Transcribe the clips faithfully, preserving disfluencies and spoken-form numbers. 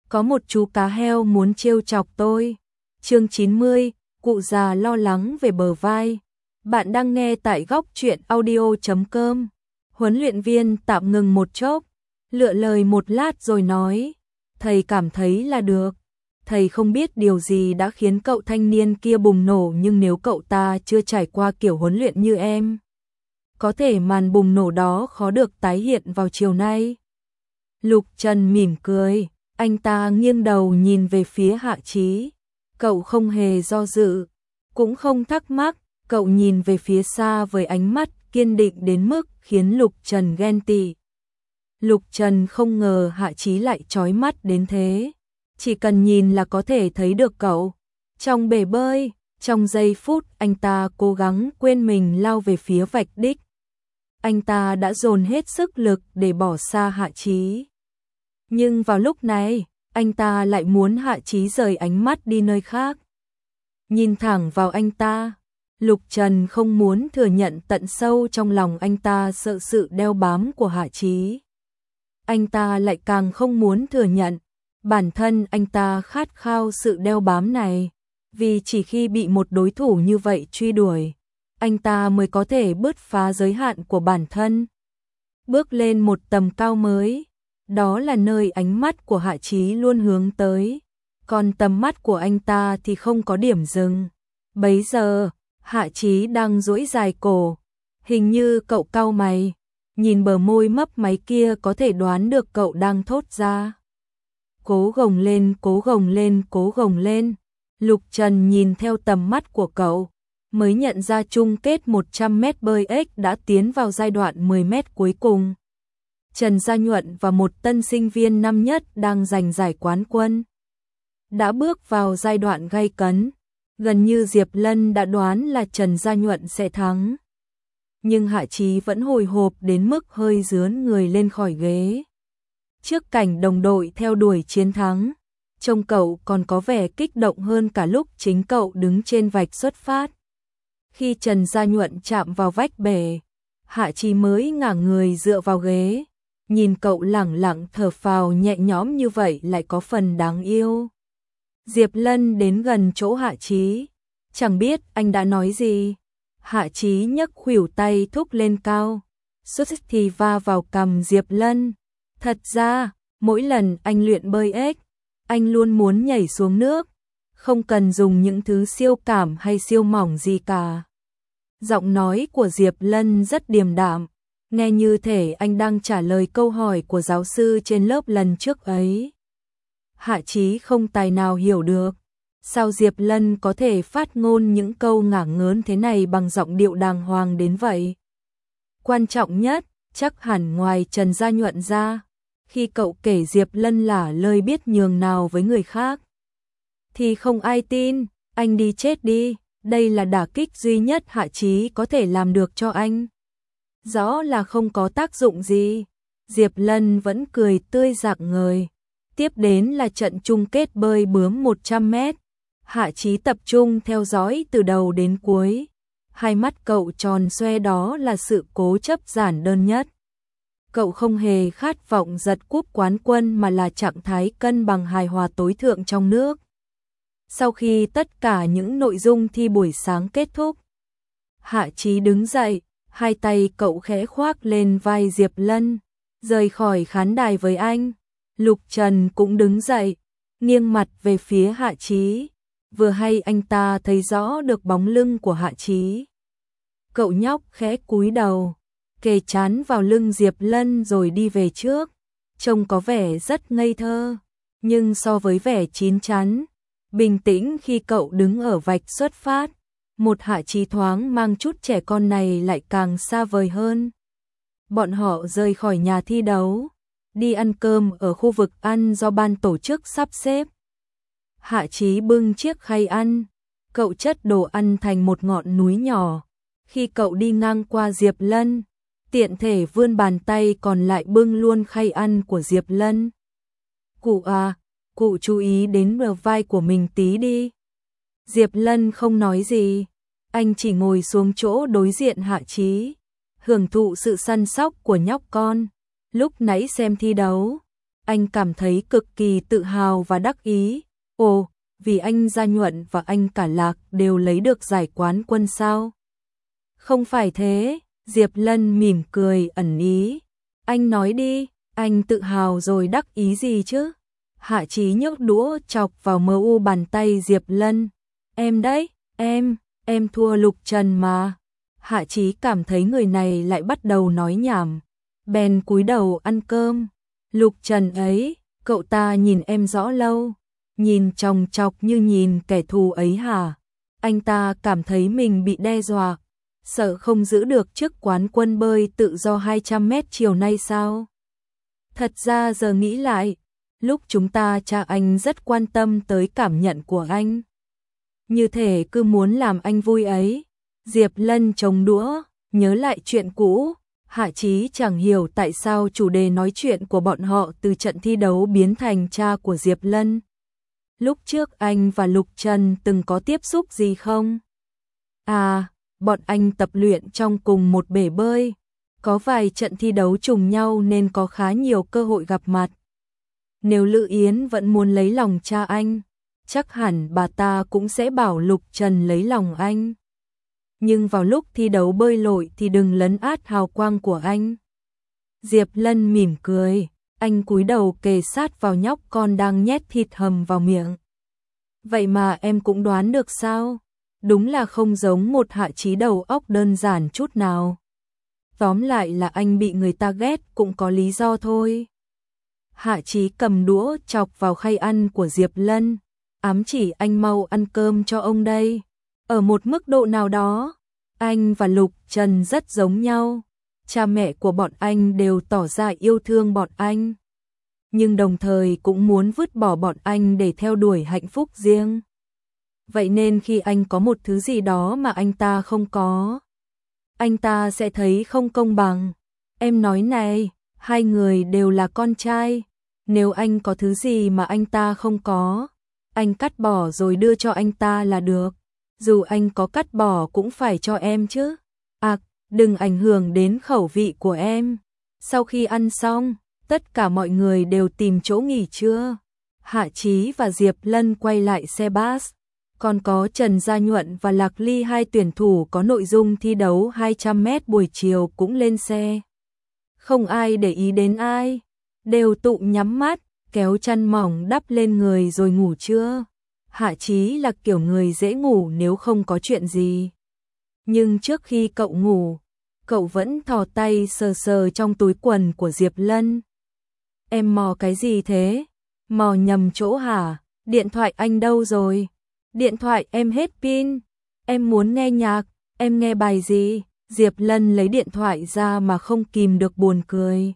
có một chú cá heo muốn trêu chọc tôi. Chương chín mươi, cụ già lo lắng về bờ vai. Bạn đang nghe tại góc truyện audio chấm com. Huấn luyện viên tạm ngừng một chốc, lựa lời một lát rồi nói, thầy cảm thấy là được. Thầy không biết điều gì đã khiến cậu thanh niên kia bùng nổ, nhưng nếu cậu ta chưa trải qua kiểu huấn luyện như em, có thể màn bùng nổ đó khó được tái hiện vào chiều nay. Lục Trần mỉm cười, anh ta nghiêng đầu nhìn về phía Hạ Chí. Cậu không hề do dự, cũng không thắc mắc, cậu nhìn về phía xa với ánh mắt kiên định đến mức khiến Lục Trần ghen tị. Lục Trần không ngờ Hạ Chí lại chói mắt đến thế. Chỉ cần nhìn là có thể thấy được cậu. Trong bể bơi, trong giây phút anh ta cố gắng quên mình lao về phía vạch đích. Anh ta đã dồn hết sức lực để bỏ xa Hạ Chí. Nhưng vào lúc này, anh ta lại muốn Hạ Chí rời ánh mắt đi nơi khác. Nhìn thẳng vào anh ta, Lục Trần không muốn thừa nhận tận sâu trong lòng anh ta sợ sự đeo bám của Hạ Chí. Anh ta lại càng không muốn thừa nhận bản thân anh ta khát khao sự đeo bám này, vì chỉ khi bị một đối thủ như vậy truy đuổi, anh ta mới có thể bứt phá giới hạn của bản thân, bước lên một tầm cao mới. Đó là nơi ánh mắt của Hạ Chí luôn hướng tới, còn tầm mắt của anh ta thì không có điểm dừng. Bấy giờ, Hạ Chí đang duỗi dài cổ, hình như cậu cau mày, nhìn bờ môi mấp máy kia có thể đoán được cậu đang thốt ra. Cố gồng lên, cố gồng lên, cố gồng lên. Lục Trần nhìn theo tầm mắt của cậu, mới nhận ra chung kết một trăm mét bơi ếch đã tiến vào giai đoạn mười mét cuối cùng. Trần Gia Nhuận và một tân sinh viên năm nhất đang giành giải quán quân. Đã bước vào giai đoạn gay cấn, gần như Diệp Lân đã đoán là Trần Gia Nhuận sẽ thắng. Nhưng Hạ Chí vẫn hồi hộp đến mức hơi rướn người lên khỏi ghế. Trước cảnh đồng đội theo đuổi chiến thắng, trông cậu còn có vẻ kích động hơn cả lúc chính cậu đứng trên vạch xuất phát. Khi Trần Gia Nhuận chạm vào vách bể, Hạ Chí mới ngả người dựa vào ghế, nhìn cậu lẳng lặng thở phào nhẹ nhõm như vậy lại có phần đáng yêu. Diệp Lân đến gần chỗ Hạ Chí, chẳng biết anh đã nói gì. Hạ Chí nhấc khuỷu tay thúc lên cao, suýt thì va vào cằm Diệp Lân. Thật ra, mỗi lần anh luyện bơi ếch, anh luôn muốn nhảy xuống nước, không cần dùng những thứ siêu cảm hay siêu mỏng gì cả. Giọng nói của Diệp Lân rất điềm đạm, nghe như thể anh đang trả lời câu hỏi của giáo sư trên lớp lần trước ấy. Hạ Chí không tài nào hiểu được, sao Diệp Lân có thể phát ngôn những câu ngả ngớn thế này bằng giọng điệu đàng hoàng đến vậy. Quan trọng nhất, chắc hẳn ngoài Trần Gia Nhuận ra, khi cậu kể Diệp Lân là lời biết nhường nào với người khác, thì không ai tin. Anh đi chết đi, đây là đả kích duy nhất Hạ Chí có thể làm được cho anh. Rõ là không có tác dụng gì. Diệp Lân vẫn cười tươi rạng ngời. Tiếp đến là trận chung kết bơi bướm một trăm mét. Hạ Chí tập trung theo dõi từ đầu đến cuối. Hai mắt cậu tròn xoe, đó là sự cố chấp giản đơn nhất. Cậu không hề khát vọng giật cúp quán quân mà là trạng thái cân bằng hài hòa tối thượng trong nước. Sau khi tất cả những nội dung thi buổi sáng kết thúc, Hạ Chí đứng dậy, hai tay cậu khẽ khoác lên vai Diệp Lân, rời khỏi khán đài với anh. Lục Trần cũng đứng dậy, nghiêng mặt về phía Hạ Chí. Vừa hay anh ta thấy rõ được bóng lưng của Hạ Chí. Cậu nhóc khẽ cúi đầu, kề trán vào lưng Diệp Lân rồi đi về trước. Trông có vẻ rất ngây thơ, nhưng so với vẻ chín chắn, bình tĩnh khi cậu đứng ở vạch xuất phát, một Hạ Chí thoáng mang chút trẻ con này lại càng xa vời hơn. Bọn họ rời khỏi nhà thi đấu, đi ăn cơm ở khu vực ăn do ban tổ chức sắp xếp. Hạ Chí bưng chiếc khay ăn, cậu chất đồ ăn thành một ngọn núi nhỏ. Khi cậu đi ngang qua Diệp Lân, tiện thể vươn bàn tay còn lại bưng luôn khay ăn của Diệp Lân. Cụ à, cụ chú ý đến bờ vai của mình tí đi. Diệp Lân không nói gì, anh chỉ ngồi xuống chỗ đối diện Hạ Chí, hưởng thụ sự săn sóc của nhóc con. Lúc nãy xem thi đấu, anh cảm thấy cực kỳ tự hào và đắc ý. Ồ, vì anh Gia Nhuận và anh Cả Lạc đều lấy được giải quán quân sao? Không phải thế, Diệp Lân mỉm cười ẩn ý. Anh nói đi, anh tự hào rồi đắc ý gì chứ? Hạ Chí nhấc đũa chọc vào mờ u bàn tay Diệp Lân. Em đấy, em, em thua Lục Trần mà. Hạ Chí cảm thấy người này lại bắt đầu nói nhảm. Bèn cúi đầu ăn cơm. Lục Trần ấy, cậu ta nhìn em rõ lâu. Nhìn chòng chọc như nhìn kẻ thù ấy hả? Anh ta cảm thấy mình bị đe dọa. Sợ không giữ được chức quán quân bơi tự do hai trăm mét chiều nay sao? Thật ra giờ nghĩ lại, lúc chúng ta cha anh rất quan tâm tới cảm nhận của anh. Như thể cứ muốn làm anh vui ấy. Diệp Lân chống đũa, nhớ lại chuyện cũ. Hạ Chí chẳng hiểu tại sao chủ đề nói chuyện của bọn họ từ trận thi đấu biến thành cha của Diệp Lân. Lúc trước anh và Lục Trần từng có tiếp xúc gì không? À, bọn anh tập luyện trong cùng một bể bơi. Có vài trận thi đấu trùng nhau nên có khá nhiều cơ hội gặp mặt. Nếu Lữ Yến vẫn muốn lấy lòng cha anh, chắc hẳn bà ta cũng sẽ bảo Lục Trần lấy lòng anh. Nhưng vào lúc thi đấu bơi lội thì đừng lấn át hào quang của anh. Diệp Lân mỉm cười, anh cúi đầu kề sát vào nhóc con đang nhét thịt hầm vào miệng. Vậy mà em cũng đoán được sao? Đúng là không giống một Hạ Chí đầu óc đơn giản chút nào. Tóm lại là anh bị người ta ghét cũng có lý do thôi. Hạ Chí cầm đũa chọc vào khay ăn của Diệp Lân, ám chỉ anh mau ăn cơm cho ông đây. Ở một mức độ nào đó, anh và Lục Trần rất giống nhau. Cha mẹ của bọn anh đều tỏ ra yêu thương bọn anh, nhưng đồng thời cũng muốn vứt bỏ bọn anh để theo đuổi hạnh phúc riêng. Vậy nên khi anh có một thứ gì đó mà anh ta không có, anh ta sẽ thấy không công bằng. Em nói này, hai người đều là con trai. Nếu anh có thứ gì mà anh ta không có, anh cắt bỏ rồi đưa cho anh ta là được. Dù anh có cắt bỏ cũng phải cho em chứ. À, đừng ảnh hưởng đến khẩu vị của em. Sau khi ăn xong, tất cả mọi người đều tìm chỗ nghỉ trưa. Hạ Chí và Diệp Lân quay lại xe bus. Còn có Trần Gia Nhuận và Lạc Ly, hai tuyển thủ có nội dung thi đấu hai trăm mét buổi chiều cũng lên xe. Không ai để ý đến ai, đều tụ nhắm mắt, kéo chăn mỏng đắp lên người rồi ngủ trưa. Hạ Chí là kiểu người dễ ngủ nếu không có chuyện gì. Nhưng trước khi cậu ngủ, cậu vẫn thò tay sờ sờ trong túi quần của Diệp Lân. Em mò cái gì thế? Mò nhầm chỗ hả? Điện thoại anh đâu rồi? Điện thoại em hết pin. Em muốn nghe nhạc, em nghe bài gì? Diệp Lân lấy điện thoại ra mà không kìm được buồn cười.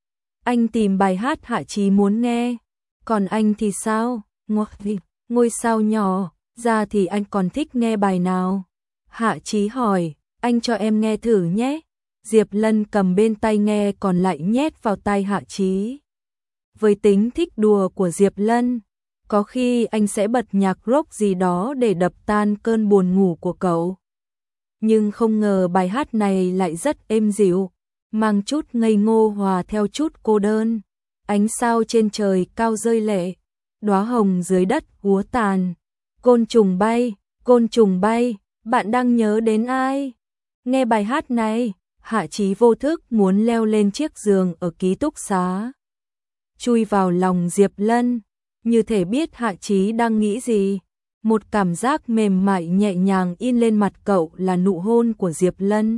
Anh tìm bài hát Hạ Chí muốn nghe. Còn anh thì sao? Ngọt gì? Ngôi sao nhỏ, ra thì anh còn thích nghe bài nào? Hạ Chí hỏi, anh cho em nghe thử nhé. Diệp Lân cầm bên tai nghe còn lại nhét vào tai Hạ Chí. Với tính thích đùa của Diệp Lân, có khi anh sẽ bật nhạc rock gì đó để đập tan cơn buồn ngủ của cậu. Nhưng không ngờ bài hát này lại rất êm dịu, mang chút ngây ngô hòa theo chút cô đơn. Ánh sao trên trời cao rơi lệ, đóa hồng dưới đất úa tàn. Côn trùng bay, côn trùng bay, bạn đang nhớ đến ai? Nghe bài hát này, Hạ Chí vô thức muốn leo lên chiếc giường ở ký túc xá, chui vào lòng Diệp Lân, như thể biết Hạ Chí đang nghĩ gì. Một cảm giác mềm mại nhẹ nhàng in lên mặt cậu là nụ hôn của Diệp Lân.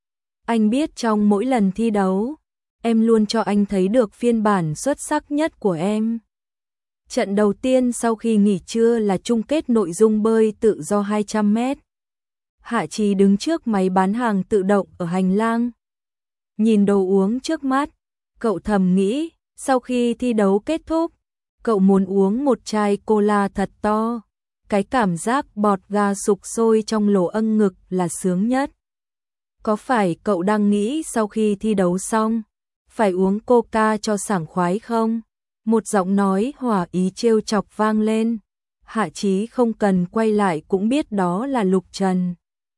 Anh biết trong mỗi lần thi đấu, em luôn cho anh thấy được phiên bản xuất sắc nhất của em. Trận đầu tiên sau khi nghỉ trưa là chung kết nội dung bơi tự do hai trăm mét. Hạ Chí đứng trước máy bán hàng tự động ở hành lang. Nhìn đồ uống trước mắt, cậu thầm nghĩ, sau khi thi đấu kết thúc, cậu muốn uống một chai cola thật to. Cái cảm giác bọt ga sục sôi trong lỗ âng ngực là sướng nhất. Có phải cậu đang nghĩ sau khi thi đấu xong, phải uống coca cho sảng khoái không? Một giọng nói hòa ý trêu chọc vang lên. Hạ Chí không cần quay lại cũng biết đó là Lục Trần.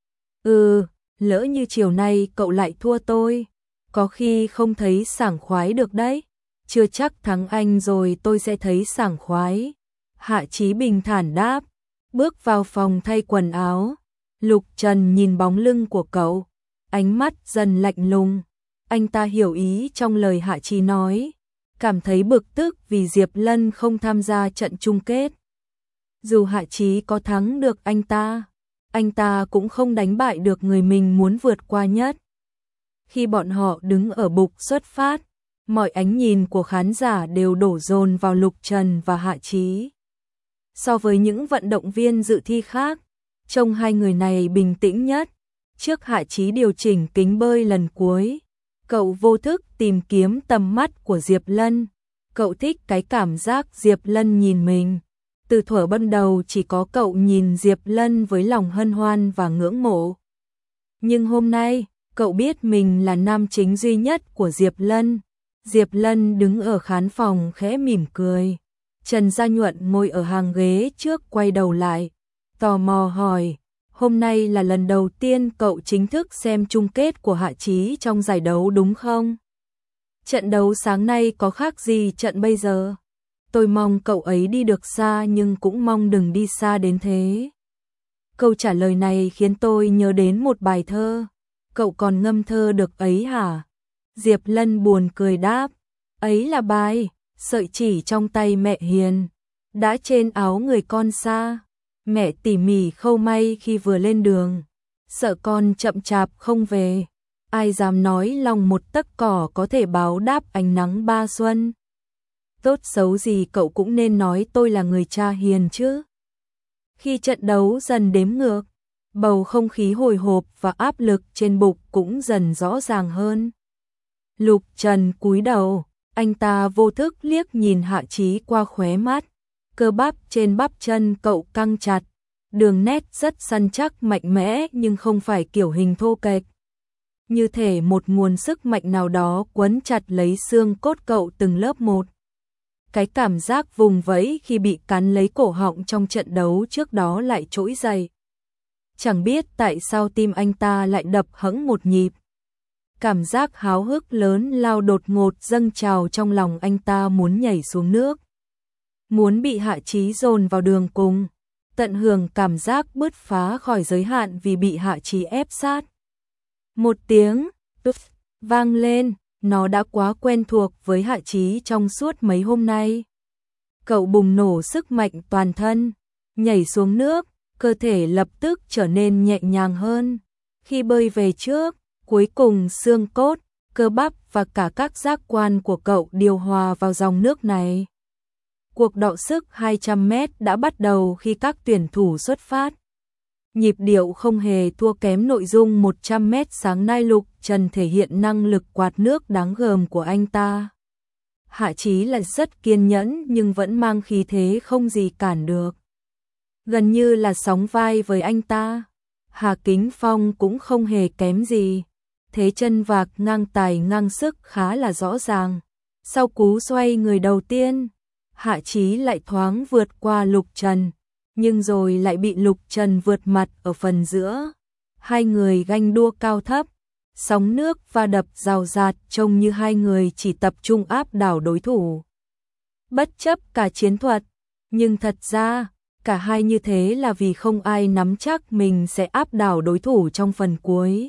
Ừ, lỡ như chiều nay cậu lại thua tôi, có khi không thấy sảng khoái được đấy. chưa chắc thắng anh rồi tôi sẽ thấy sảng khoái. Hạ Chí bình thản đáp, bước vào phòng thay quần áo. Lục Trần nhìn bóng lưng của cậu, ánh mắt dần lạnh lùng. Anh ta hiểu ý trong lời Hạ Chí nói, cảm thấy bực tức vì Diệp Lân không tham gia trận chung kết. Dù Hạ Chí có thắng được anh ta, anh ta cũng không đánh bại được người mình muốn vượt qua nhất. Khi bọn họ đứng ở bục xuất phát, mọi ánh nhìn của khán giả đều đổ dồn vào Lục Trần và Hạ Chí. So với những vận động viên dự thi khác, trông hai người này bình tĩnh nhất. Trước Hạ Chí điều chỉnh kính bơi lần cuối, cậu vô thức tìm kiếm tầm mắt của Diệp Lân. Cậu thích cái cảm giác Diệp Lân nhìn mình. Từ thuở ban đầu chỉ có cậu nhìn Diệp Lân với lòng hân hoan và ngưỡng mộ. Nhưng hôm nay, cậu biết mình là nam chính duy nhất của Diệp Lân. Diệp Lân đứng ở khán phòng khẽ mỉm cười. Trần Gia Nhuận ngồi ở hàng ghế trước quay đầu lại, tò mò hỏi, hôm nay là lần đầu tiên cậu chính thức xem chung kết của Hạ Chí trong giải đấu đúng không? Trận đấu sáng nay có khác gì trận bây giờ? Tôi mong cậu ấy đi được xa nhưng cũng mong đừng đi xa đến thế. Câu trả lời này khiến tôi nhớ đến một bài thơ. Cậu còn ngâm thơ được ấy hả? Diệp Lân buồn cười đáp, ấy là bài Sợi chỉ trong tay mẹ hiền, đã trên áo người con xa. Mẹ tỉ mỉ khâu may khi vừa lên đường, sợ con chậm chạp không về. Ai dám nói lòng một tấc cỏ có thể báo đáp ánh nắng ba xuân. Tốt xấu gì cậu cũng nên nói tôi là người cha hiền chứ. Khi trận đấu dần đếm ngược, bầu không khí hồi hộp và áp lực trên bục cũng dần rõ ràng hơn. Lục Trần cúi đầu, anh ta vô thức liếc nhìn Hạ Chí qua khóe mắt. Cơ bắp trên bắp chân cậu căng chặt, đường nét rất săn chắc mạnh mẽ nhưng không phải kiểu hình thô kệch. Như thể một nguồn sức mạnh nào đó quấn chặt lấy xương cốt cậu từng lớp một. Cái cảm giác vùng vẫy khi bị cắn lấy cổ họng trong trận đấu trước đó lại trỗi dậy. Chẳng biết tại sao tim anh ta lại đập hẫng một nhịp. Cảm giác háo hức lớn lao đột ngột dâng trào trong lòng anh ta, muốn nhảy xuống nước. Muốn bị Hạ Chí dồn vào đường cùng, tận hưởng cảm giác bứt phá khỏi giới hạn vì bị Hạ Chí ép sát. Một tiếng tuf vang lên, nó đã quá quen thuộc với Hạ Chí trong suốt mấy hôm nay. Cậu bùng nổ sức mạnh toàn thân, nhảy xuống nước, cơ thể lập tức trở nên nhẹ nhàng hơn. Khi bơi về trước, cuối cùng xương cốt, cơ bắp và cả các giác quan của cậu điều hòa vào dòng nước này. Cuộc đọ sức hai trăm mét đã bắt đầu khi các tuyển thủ xuất phát. Nhịp điệu không hề thua kém nội dung một trăm mét sáng nay. Lục Trần thể hiện năng lực quạt nước đáng gờm của anh ta. Hạ Chí là rất kiên nhẫn nhưng vẫn mang khí thế không gì cản được. Gần như là sóng vai với anh ta. Hà Kính Phong cũng không hề kém gì. Thế chân vạc ngang tài ngang sức khá là rõ ràng. Sau cú xoay người đầu tiên, Hạ Chí lại thoáng vượt qua Lục Trần, nhưng rồi lại bị Lục Trần vượt mặt ở phần giữa. Hai người ganh đua cao thấp, sóng nước va đập rào rạt, trông như hai người chỉ tập trung áp đảo đối thủ. Bất chấp cả chiến thuật, nhưng thật ra, cả hai như thế là vì không ai nắm chắc mình sẽ áp đảo đối thủ trong phần cuối.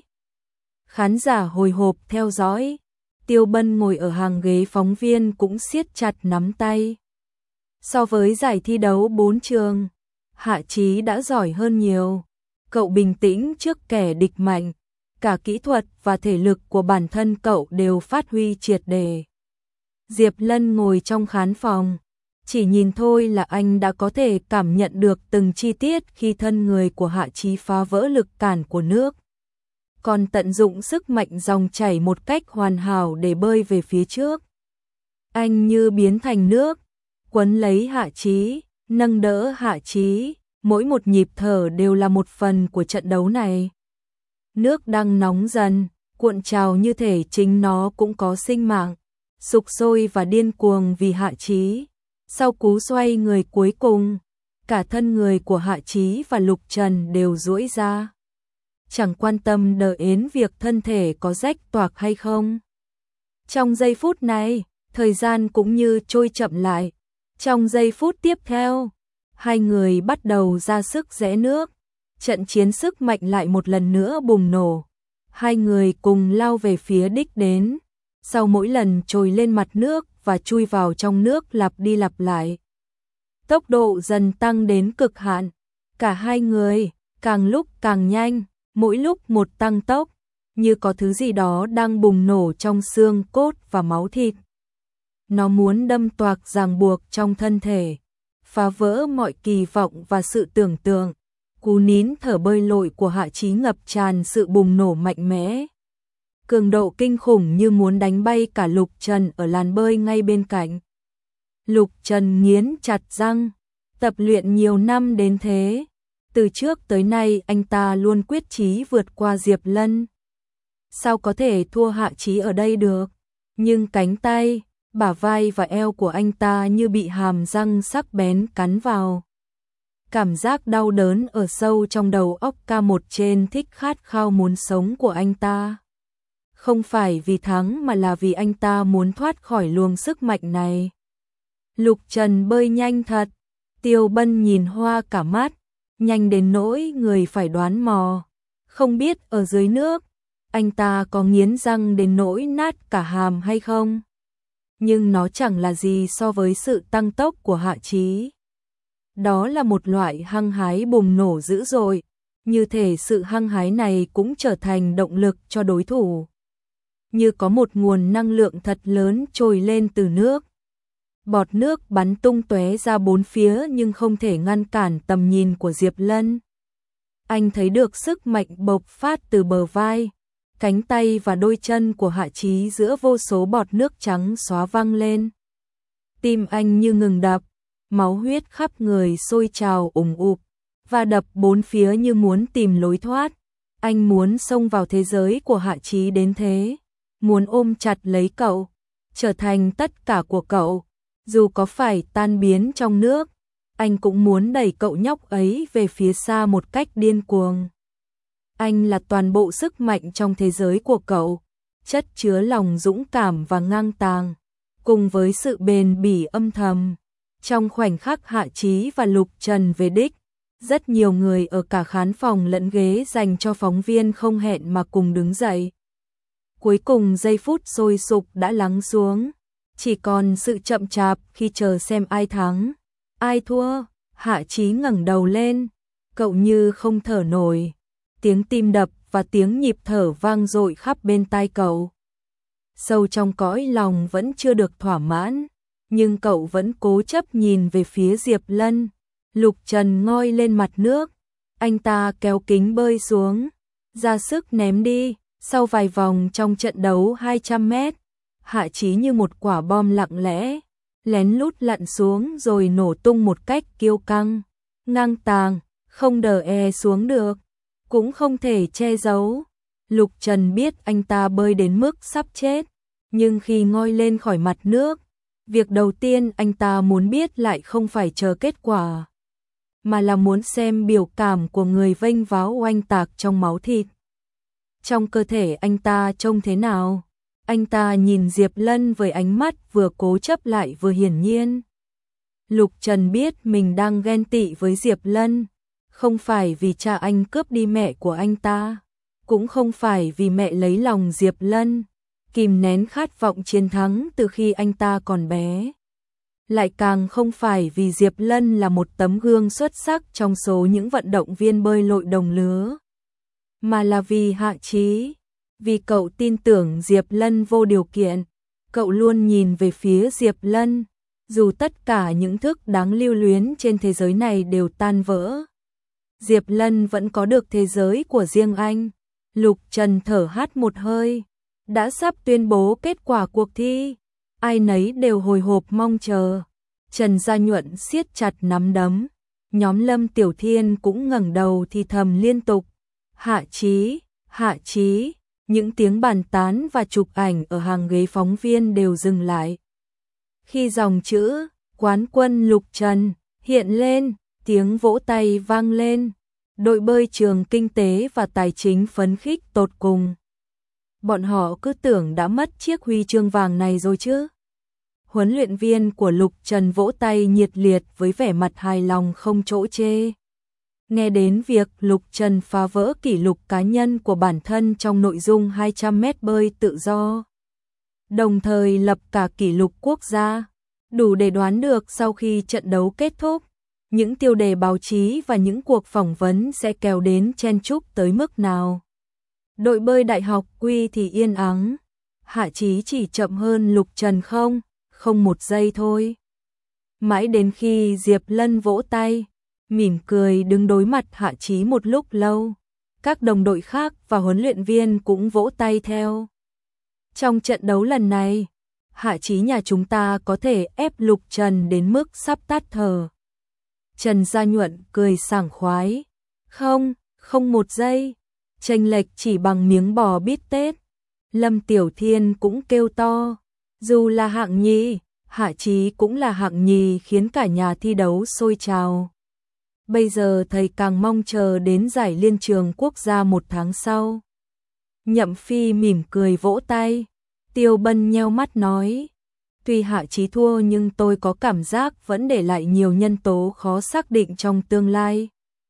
Khán giả hồi hộp theo dõi, Tiêu Bân ngồi ở hàng ghế phóng viên cũng siết chặt nắm tay. So với giải thi đấu bốn trường, Hạ Chí đã giỏi hơn nhiều. Cậu bình tĩnh trước kẻ địch mạnh, cả kỹ thuật và thể lực của bản thân cậu đều phát huy triệt để. Diệp Lân ngồi trong khán phòng, chỉ nhìn thôi là anh đã có thể cảm nhận được từng chi tiết khi thân người của Hạ Chí phá vỡ lực cản của nước. Còn tận dụng sức mạnh dòng chảy một cách hoàn hảo để bơi về phía trước. Anh như biến thành nước, quấn lấy Hạ Chí, nâng đỡ Hạ Chí, mỗi một nhịp thở đều là một phần của trận đấu này. Nước đang nóng dần, cuộn trào như thể chính nó cũng có sinh mạng, sục sôi và điên cuồng vì Hạ Chí. Sau cú xoay người cuối cùng, cả thân người của Hạ Chí và Lục Trần đều duỗi ra. Chẳng quan tâm đợi đến việc thân thể có rách toạc hay không. Trong giây phút này, Thời gian cũng như trôi chậm lại. Trong giây phút tiếp theo, hai người bắt đầu ra sức rẽ nước. Trận chiến sức mạnh lại một lần nữa bùng nổ. Hai người cùng lao về phía đích đến. Sau mỗi lần trồi lên mặt nước và chui vào trong nước lặp đi lặp lại. Tốc độ dần tăng đến cực hạn. Cả hai người, càng lúc càng nhanh, mỗi lúc một tăng tốc, như có thứ gì đó đang bùng nổ trong xương cốt và máu thịt. Nó muốn đâm toạc ràng buộc trong thân thể, phá vỡ mọi kỳ vọng và sự tưởng tượng. Cú nín thở bơi lội của Hạ Chí ngập tràn sự bùng nổ mạnh mẽ. Cường độ kinh khủng như muốn đánh bay cả Lục Trần ở làn bơi ngay bên cạnh. Lục Trần nghiến chặt răng, tập luyện nhiều năm đến thế. Từ trước tới nay anh ta luôn quyết chí vượt qua Diệp Lân. Sao có thể thua Hạ Chí ở đây được? Nhưng cánh tay, bả vai và eo của anh ta như bị hàm răng sắc bén cắn vào. Cảm giác đau đớn ở sâu trong đầu óc ca một trên thích khát khao muốn sống của anh ta. Không phải vì thắng mà là vì anh ta muốn thoát khỏi luồng sức mạnh này. Lục Trần bơi nhanh thật. Tiêu Bân nhìn hoa cả mắt, nhanh đến nỗi người phải đoán mò. Không biết ở dưới nước, anh ta có nghiến răng đến nỗi nát cả hàm hay không? Nhưng nó chẳng là gì so với sự tăng tốc của Hạ Chí. Đó là một loại hăng hái bùng nổ dữ dội, như thể sự hăng hái này cũng trở thành động lực cho đối thủ. Như có một nguồn năng lượng thật lớn trồi lên từ nước. Bọt nước bắn tung tóe ra bốn phía nhưng không thể ngăn cản tầm nhìn của Diệp Lân. Anh thấy được sức mạnh bộc phát từ bờ vai, cánh tay và đôi chân của Hạ Chí giữa vô số bọt nước trắng xóa văng lên. Tim anh như ngừng đập, máu huyết khắp người sôi trào ùng ục, và đập bốn phía như muốn tìm lối thoát. Anh muốn xông vào thế giới của Hạ Chí đến thế, muốn ôm chặt lấy cậu, trở thành tất cả của cậu, dù có phải tan biến trong nước, anh cũng muốn đẩy cậu nhóc ấy về phía xa một cách điên cuồng. Anh là toàn bộ sức mạnh trong thế giới của cậu, chất chứa lòng dũng cảm và ngang tàng, cùng với sự bền bỉ âm thầm. Trong khoảnh khắc Hạ Chí và Lục Trần về đích, rất nhiều người ở cả khán phòng lẫn ghế dành cho phóng viên không hẹn mà cùng đứng dậy. Cuối cùng giây phút sôi sục đã lắng xuống, chỉ còn sự chậm chạp khi chờ xem ai thắng, ai thua. Hạ Chí ngẩng đầu lên, cậu như không thở nổi, tiếng tim đập và tiếng nhịp thở vang dội khắp bên tai cậu. Sâu trong cõi lòng vẫn chưa được thỏa mãn, nhưng cậu vẫn cố chấp nhìn về phía Diệp Lân. Lục Trần ngoi lên mặt nước, anh ta kéo kính bơi xuống, ra sức ném đi. Sau vài vòng trong trận đấu hai trăm mét, Hạ Chí như một quả bom lặng lẽ, lén lút lặn xuống rồi nổ tung một cách kiêu căng, ngang tàng, không đờ e xuống được, cũng không thể che giấu. Lục Trần biết anh ta bơi đến mức sắp chết, nhưng khi ngoi lên khỏi mặt nước, việc đầu tiên anh ta muốn biết lại không phải chờ kết quả, mà là muốn xem biểu cảm của người vênh váo oanh tạc trong máu thịt. Trong cơ thể anh ta trông thế nào? Anh ta nhìn Diệp Lân với ánh mắt vừa cố chấp lại vừa hiển nhiên. Lục Trần biết mình đang ghen tị với Diệp Lân, không phải vì cha anh cướp đi mẹ của anh ta, cũng không phải vì mẹ lấy lòng Diệp Lân, kìm nén khát vọng chiến thắng từ khi anh ta còn bé. Lại càng không phải vì Diệp Lân là một tấm gương xuất sắc trong số những vận động viên bơi lội đồng lứa, mà là vì Hạ Chí, vì cậu tin tưởng Diệp Lân vô điều kiện, cậu luôn nhìn về phía Diệp Lân, dù tất cả những thức đáng lưu luyến trên thế giới này đều tan vỡ. Diệp Lân vẫn có được thế giới của riêng anh. Lục Trần thở hắt một hơi, đã sắp tuyên bố kết quả cuộc thi, ai nấy đều hồi hộp mong chờ. Trần Gia Nhuận siết chặt nắm đấm, nhóm Lâm Tiểu Thiên cũng ngẩng đầu thì thầm liên tục. Hạ Chí, Hạ Chí, những tiếng bàn tán và chụp ảnh ở hàng ghế phóng viên đều dừng lại. Khi dòng chữ quán quân Lục Trần hiện lên, tiếng vỗ tay vang lên, đội bơi trường kinh tế và tài chính phấn khích tột cùng. Bọn họ cứ tưởng đã mất chiếc huy chương vàng này rồi chứ. Huấn luyện viên của Lục Trần vỗ tay nhiệt liệt với vẻ mặt hài lòng không chỗ chê. Nghe đến việc Lục Trần phá vỡ kỷ lục cá nhân của bản thân trong nội dung hai trăm mét bơi tự do, đồng thời lập cả kỷ lục quốc gia, đủ để đoán được sau khi trận đấu kết thúc, những tiêu đề báo chí và những cuộc phỏng vấn sẽ kéo đến chen chúc tới mức nào. Đội bơi Đại học Quy thì yên ắng, Hạ Chí chỉ chậm hơn Lục Trần không, không một giây thôi. Mãi đến khi Diệp Lân vỗ tay, mỉm cười đứng đối mặt Hạ Chí một lúc lâu, các đồng đội khác và huấn luyện viên cũng vỗ tay theo. Trong trận đấu lần này, Hạ Chí nhà chúng ta có thể ép Lục Trần đến mức sắp tắt thở. Trần Gia Nhuận cười sảng khoái. Không, không một giây. Chênh lệch chỉ bằng miếng bò bít tết. Lâm Tiểu Thiên cũng kêu to. Dù là hạng nhì, Hạ Chí cũng là hạng nhì khiến cả nhà thi đấu sôi trào. Bây giờ thầy càng mong chờ đến giải liên trường quốc gia một tháng sau. Nhậm Phi mỉm cười vỗ tay. Tiêu Bân nheo mắt nói. Tuy Hạ Chí thua nhưng tôi có cảm giác vẫn để lại nhiều nhân tố khó xác định trong tương lai.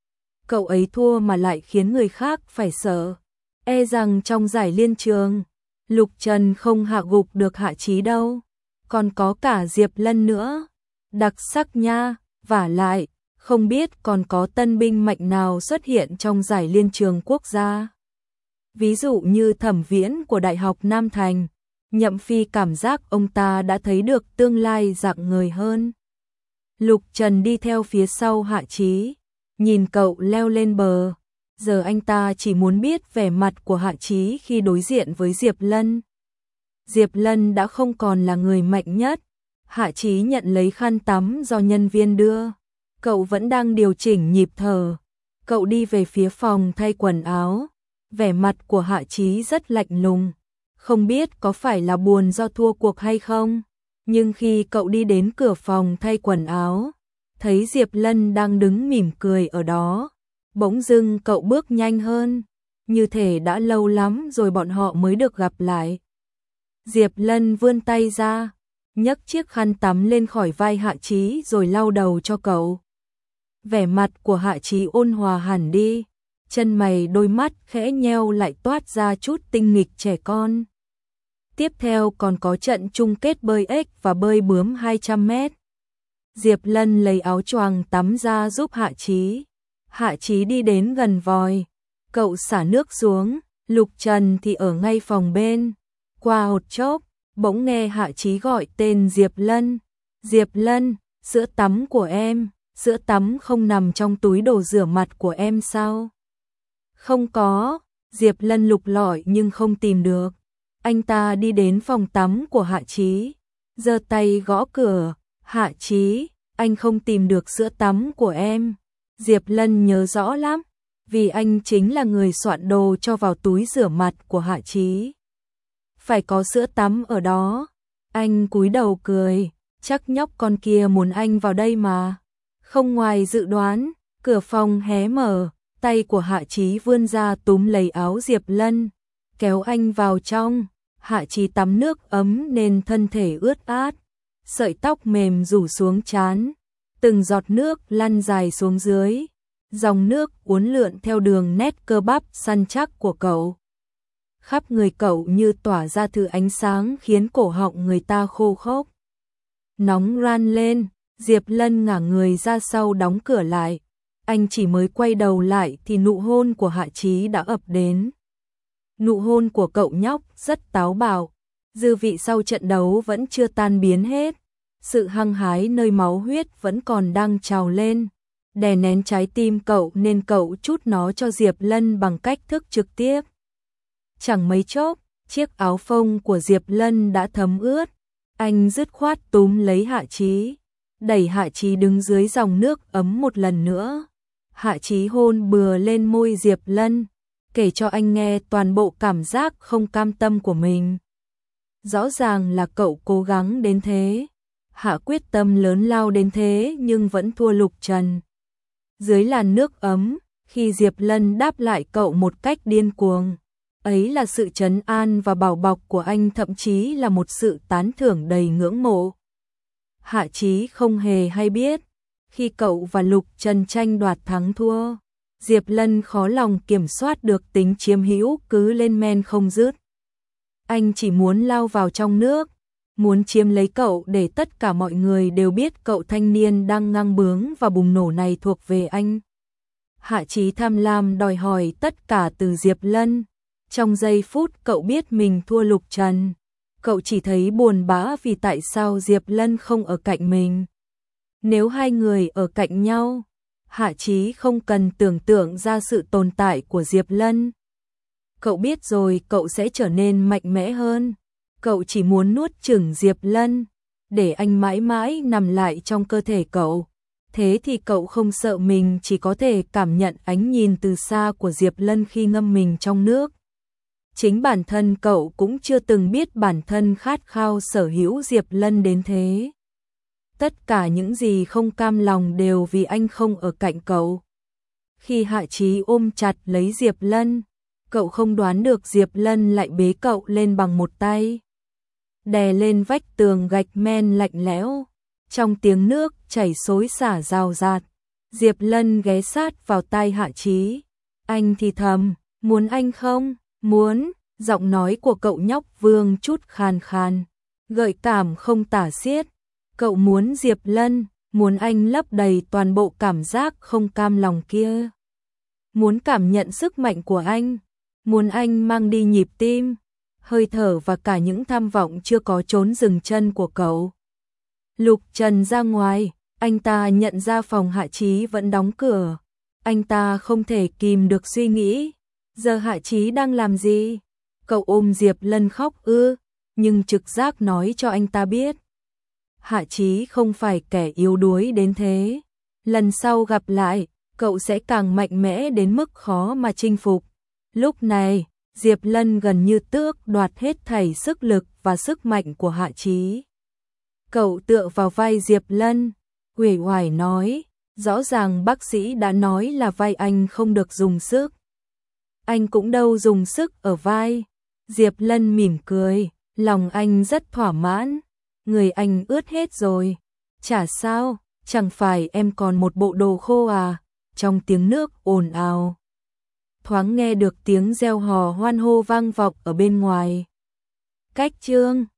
Cậu ấy thua mà lại khiến người khác phải sợ. E rằng trong giải liên trường, Lục Trần không hạ gục được Hạ Chí đâu. Còn có cả Diệp Lân nữa. Đặc sắc nha, vả lại, không biết còn có tân binh mạnh nào xuất hiện trong giải liên trường quốc gia. Ví dụ như Thẩm Viễn của Đại học Nam Thành. Nhậm Phi cảm giác ông ta đã thấy được tương lai rạng ngời hơn. Lục Trần đi theo phía sau Hạ Chí, nhìn cậu leo lên bờ. Giờ anh ta chỉ muốn biết vẻ mặt của Hạ Chí khi đối diện với Diệp Lân. Diệp Lân đã không còn là người mạnh nhất. Hạ Chí nhận lấy khăn tắm do nhân viên đưa. Cậu vẫn đang điều chỉnh nhịp thở. Cậu đi về phía phòng thay quần áo. Vẻ mặt của Hạ Chí rất lạnh lùng. Không biết có phải là buồn do thua cuộc hay không, nhưng khi cậu đi đến cửa phòng thay quần áo, thấy Diệp Lân đang đứng mỉm cười ở đó, bỗng dưng cậu bước nhanh hơn, như thể đã lâu lắm rồi bọn họ mới được gặp lại. Diệp Lân vươn tay ra, nhấc chiếc khăn tắm lên khỏi vai Hạ Chí rồi lau đầu cho cậu. Vẻ mặt của Hạ Chí ôn hòa hẳn đi, chân mày đôi mắt khẽ nheo lại toát ra chút tinh nghịch trẻ con. Tiếp theo còn có trận chung kết bơi ếch và bơi bướm hai trăm mét. Diệp Lân lấy áo choàng tắm ra giúp Hạ Chí. Hạ Chí đi đến gần vòi. Cậu xả nước xuống. Lục Trần thì ở ngay phòng bên. Qua một chốc, bỗng nghe Hạ Chí gọi tên Diệp Lân. Diệp Lân, sữa tắm của em. Sữa tắm không nằm trong túi đồ rửa mặt của em sao? Không có. Diệp Lân lục lọi nhưng không tìm được. Anh ta đi đến phòng tắm của Hạ Chí, giơ tay gõ cửa. Hạ Chí, anh không tìm được sữa tắm của em. Diệp Lân nhớ rõ lắm, vì anh chính là người soạn đồ cho vào túi rửa mặt của Hạ Chí. Phải có sữa tắm ở đó. Anh cúi đầu cười, chắc nhóc con kia muốn anh vào đây mà. Không ngoài dự đoán, cửa phòng hé mở, tay của Hạ Chí vươn ra túm lấy áo Diệp Lân, kéo anh vào trong. Hạ Chí tắm nước ấm nên thân thể ướt át, sợi tóc mềm rủ xuống trán, từng giọt nước lăn dài xuống dưới, dòng nước uốn lượn theo đường nét cơ bắp săn chắc của cậu. Khắp người cậu như tỏa ra thứ ánh sáng khiến cổ họng người ta khô khốc. Nóng ran lên, Diệp Lân ngả người ra sau đóng cửa lại. Anh chỉ mới quay đầu lại thì nụ hôn của Hạ Chí đã ập đến. Nụ hôn của cậu nhóc rất táo bạo, dư vị sau trận đấu vẫn chưa tan biến hết, sự hăng hái nơi máu huyết vẫn còn đang trào lên, đè nén trái tim cậu nên cậu trút nó cho Diệp Lân bằng cách thức trực tiếp. Chẳng mấy chốc, chiếc áo phông của Diệp Lân đã thấm ướt, anh dứt khoát túm lấy Hạ Chí, đẩy Hạ Chí đứng dưới dòng nước ấm một lần nữa. Hạ Chí hôn bừa lên môi Diệp Lân, kể cho anh nghe toàn bộ cảm giác không cam tâm của mình. Rõ ràng là cậu cố gắng đến thế, Hạ quyết tâm lớn lao đến thế nhưng vẫn thua Lục Trần. Dưới làn nước ấm, khi Diệp Lân đáp lại cậu một cách điên cuồng, ấy là sự trấn an và bảo bọc của anh, thậm chí là một sự tán thưởng đầy ngưỡng mộ. Hạ Chí không hề hay biết. Khi cậu và Lục Trần tranh đoạt thắng thua, Diệp Lân khó lòng kiểm soát được tính chiếm hữu cứ lên men không dứt. Anh chỉ muốn lao vào trong nước, muốn chiếm lấy cậu để tất cả mọi người đều biết cậu thanh niên đang ngang bướng và bùng nổ này thuộc về anh. Hạ Chí tham lam đòi hỏi tất cả từ Diệp Lân. Trong giây phút cậu biết mình thua Lục Trần, cậu chỉ thấy buồn bã vì tại sao Diệp Lân không ở cạnh mình. Nếu hai người ở cạnh nhau, Hạ Chí không cần tưởng tượng ra sự tồn tại của Diệp Lân. Cậu biết rồi cậu sẽ trở nên mạnh mẽ hơn. Cậu chỉ muốn nuốt chửng Diệp Lân, để anh mãi mãi nằm lại trong cơ thể cậu. Thế thì cậu không sợ mình chỉ có thể cảm nhận ánh nhìn từ xa của Diệp Lân khi ngâm mình trong nước. Chính bản thân cậu cũng chưa từng biết bản thân khát khao sở hữu Diệp Lân đến thế. Tất cả những gì không cam lòng đều vì anh không ở cạnh cậu. Khi Hạ Chí ôm chặt lấy Diệp Lân, cậu không đoán được Diệp Lân lại bế cậu lên bằng một tay, đè lên vách tường gạch men lạnh lẽo. Trong tiếng nước chảy xối xả rào rạt, Diệp Lân ghé sát vào tai Hạ Chí. Anh thì thầm, muốn anh không? Muốn. Giọng nói của cậu nhóc vương chút khàn khàn, gợi cảm không tả xiết. Cậu muốn Diệp Lân, muốn anh lấp đầy toàn bộ cảm giác không cam lòng kia. Muốn cảm nhận sức mạnh của anh, muốn anh mang đi nhịp tim, hơi thở và cả những tham vọng chưa có chốn dừng chân của cậu. Lục Trần ra ngoài, anh ta nhận ra phòng Hạ Chí vẫn đóng cửa. Anh ta không thể kìm được suy nghĩ, giờ Hạ Chí đang làm gì? Cậu ôm Diệp Lân khóc ư? Nhưng trực giác nói cho anh ta biết, Hạ Chí không phải kẻ yếu đuối đến thế. Lần sau gặp lại, cậu sẽ càng mạnh mẽ đến mức khó mà chinh phục. Lúc này, Diệp Lân gần như tước đoạt hết thảy sức lực và sức mạnh của Hạ Chí. Cậu tựa vào vai Diệp Lân, uể oải nói, rõ ràng bác sĩ đã nói là vai anh không được dùng sức. Anh cũng đâu dùng sức ở vai. Diệp Lân mỉm cười, lòng anh rất thỏa mãn. Người anh ướt hết rồi. Chả sao, chẳng phải em còn một bộ đồ khô à? Trong tiếng nước ồn ào, thoáng nghe được tiếng reo hò hoan hô vang vọng ở bên ngoài. Cách chương